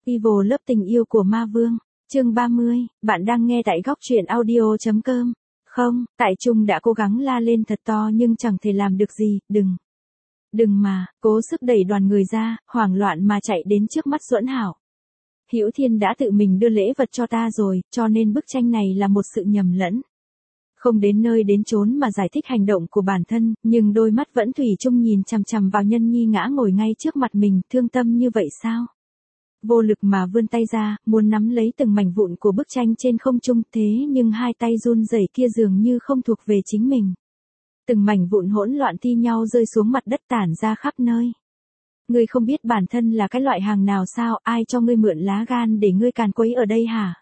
Evil lớp tình yêu của ma vương, chương 30, bạn đang nghe tại góc truyện audio.com. Không, Tại Trung đã cố gắng la lên thật to nhưng chẳng thể làm được gì, đừng mà, cố sức đẩy đoàn người ra, hoảng loạn mà chạy đến trước mắt Duẫn Hạo. Hữu Thiên đã tự mình đưa lễ vật cho ta rồi, cho nên bức tranh này là một sự nhầm lẫn. Không đến nơi đến chốn mà giải thích hành động của bản thân, nhưng đôi mắt vẫn thủy chung nhìn chằm chằm vào Nhân Nhi ngã ngồi ngay trước mặt mình, thương tâm như vậy sao? Vô lực mà vươn tay ra, muốn nắm lấy từng mảnh vụn của bức tranh trên không trung, thế nhưng hai tay run rẩy kia dường như không thuộc về chính mình. Từng mảnh vụn hỗn loạn thi nhau rơi xuống mặt đất tản ra khắp nơi. Ngươi không biết bản thân là cái loại hàng nào sao, ai cho ngươi mượn lá gan để ngươi càn quấy ở đây hả?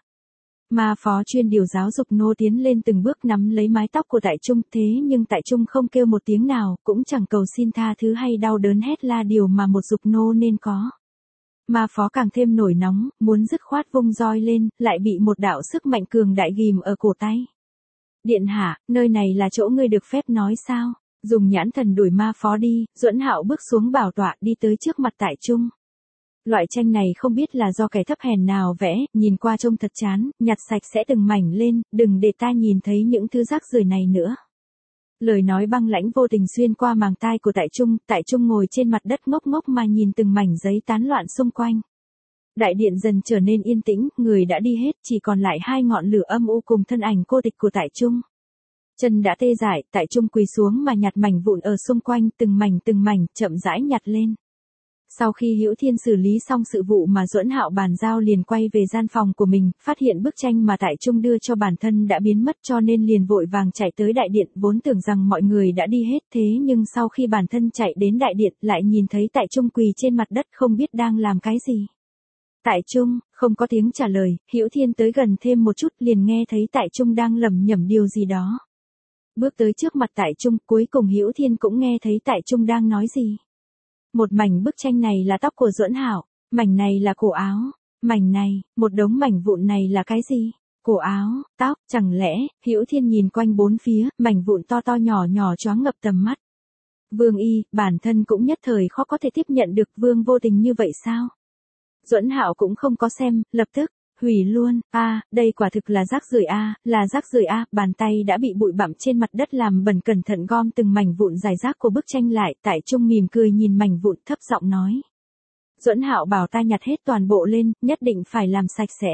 Ma phó chuyên điều giáo dục nô tiến lên từng bước nắm lấy mái tóc của Tại Trung, thế nhưng Tại Trung không kêu một tiếng nào, cũng chẳng cầu xin tha thứ hay đau đớn hét la điều mà một dục nô nên có. Ma phó càng thêm nổi nóng, muốn dứt khoát vung roi lên, lại bị một đạo sức mạnh cường đại ghim ở cổ tay. Điện hạ, nơi này là chỗ ngươi được phép nói sao? Dùng nhãn thần đuổi ma phó đi, Duẫn Hạo bước xuống bảo tọa đi tới trước mặt Tại Trung. Loại tranh này không biết là do kẻ thấp hèn nào vẽ, nhìn qua trông thật chán, nhặt sạch sẽ từng mảnh lên, đừng để ta nhìn thấy những thứ rác rưởi này nữa. Lời nói băng lãnh vô tình xuyên qua màng tai của Tại Trung ngồi trên mặt đất ngốc ngốc mà nhìn từng mảnh giấy tán loạn xung quanh. Đại điện dần trở nên yên tĩnh, người đã đi hết, chỉ còn lại hai ngọn lửa âm u cùng thân ảnh cô tịch của Tại Trung. Chân đã tê dại, Tại Trung quỳ xuống mà nhặt mảnh vụn ở xung quanh, từng mảnh, chậm rãi nhặt lên. Sau khi Hữu Thiên xử lý xong sự vụ mà Duẫn Hạo bàn giao liền quay về gian phòng của mình, phát hiện bức tranh mà Tại Trung đưa cho bản thân đã biến mất cho nên liền vội vàng chạy tới đại điện, vốn tưởng rằng mọi người đã đi hết thế nhưng sau khi bản thân chạy đến đại điện lại nhìn thấy Tại Trung quỳ trên mặt đất không biết đang làm cái gì. Tại Trung, không có tiếng trả lời, Hữu Thiên tới gần thêm một chút liền nghe thấy Tại Trung đang lẩm nhẩm điều gì đó. Bước tới trước mặt Tại Trung, cuối cùng Hữu Thiên cũng nghe thấy Tại Trung đang nói gì. Một mảnh bức tranh này là tóc của Duẫn Hạo, mảnh này là cổ áo, mảnh này, một đống mảnh vụn này là cái gì? Cổ áo, tóc, chẳng lẽ? Hữu Thiên nhìn quanh bốn phía, mảnh vụn to to nhỏ nhỏ choáng ngập tầm mắt. Vương Y, bản thân cũng nhất thời khó có thể tiếp nhận được Vương vô tình như vậy sao? Duẫn Hạo cũng không có xem, lập tức hủy luôn. Đây quả thực là rác rưởi là rác rưởi bàn tay đã bị bụi bặm trên mặt đất làm bẩn, cẩn thận gom từng mảnh vụn rải rác của bức tranh lại, Tại Trung mỉm cười nhìn mảnh vụn thấp giọng nói. Duẫn Hạo bảo ta nhặt hết toàn bộ lên, nhất định phải làm sạch sẽ.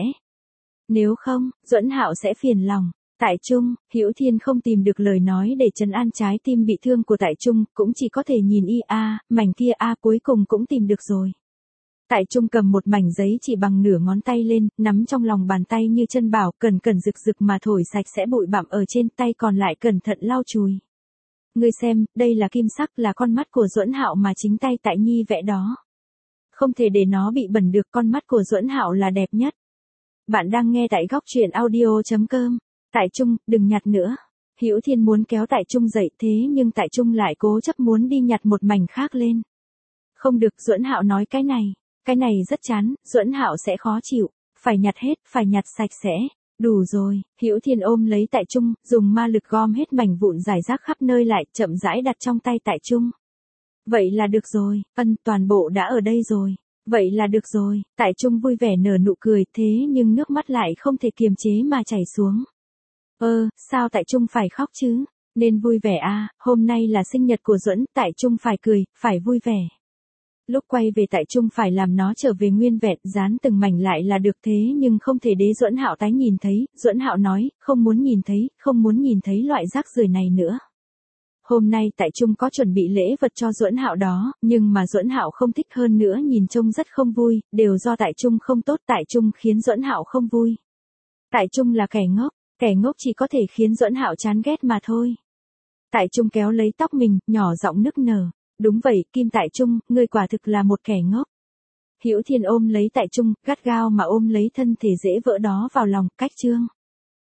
Nếu không, Duẫn Hạo sẽ phiền lòng. Tại Trung, Hữu Thiên không tìm được lời nói để trấn an trái tim bị thương của Tại Trung, cũng chỉ có thể nhìn mảnh kia cuối cùng cũng tìm được rồi. Tại Trung cầm một mảnh giấy chỉ bằng nửa ngón tay lên, nắm trong lòng bàn tay như chân bảo, cẩn cẩn rực rực mà thổi sạch sẽ bụi bặm ở trên tay, còn lại cẩn thận lau chùi. Ngươi xem, đây là kim sắc, là con mắt của Duẫn Hạo mà chính tay Tại Nhi vẽ đó. Không thể để nó bị bẩn được, con mắt của Duẫn Hạo là đẹp nhất. Bạn đang nghe tại góc truyện audio.com. Tại Trung, đừng nhặt nữa. Hữu Thiên muốn kéo Tại Trung dậy thế nhưng Tại Trung lại cố chấp muốn đi nhặt một mảnh khác lên. Không được, Duẫn Hạo nói cái này rất chán, Duẫn Hạo sẽ khó chịu, phải nhặt hết, phải nhặt sạch sẽ. Đủ rồi, Hữu Thiên ôm lấy Tại Trung, dùng ma lực gom hết mảnh vụn rải rác khắp nơi lại, chậm rãi đặt trong tay Tại Trung. Vậy là được rồi, toàn bộ đã ở đây rồi. Vậy là được rồi, Tại Trung vui vẻ nở nụ cười, thế nhưng nước mắt lại không thể kiềm chế mà chảy xuống. Sao Tại Trung phải khóc chứ? Nên vui vẻ hôm nay là sinh nhật của Duẫn, Tại Trung phải cười, phải vui vẻ. Lúc quay về Tại Trung phải làm nó trở về nguyên vẹn, dán từng mảnh lại là được, thế nhưng không thể để Duẫn Hạo tái nhìn thấy. Duẫn Hạo nói, không muốn nhìn thấy loại rác rưởi này nữa. Hôm nay Tại Trung có chuẩn bị lễ vật cho Duẫn Hạo đó, nhưng mà Duẫn Hạo không thích, hơn nữa nhìn trông rất không vui, đều do Tại Trung không tốt, Tại Trung khiến Duẫn Hạo không vui. Tại Trung là kẻ ngốc chỉ có thể khiến Duẫn Hạo chán ghét mà thôi. Tại Trung kéo lấy tóc mình, nhỏ giọng nức nở. Đúng vậy, Kim Tại Trung, ngươi quả thực là một kẻ ngốc. Hữu Thiên ôm lấy Tại Trung, gắt gao mà ôm lấy thân thể dễ vỡ đó vào lòng, cách chương.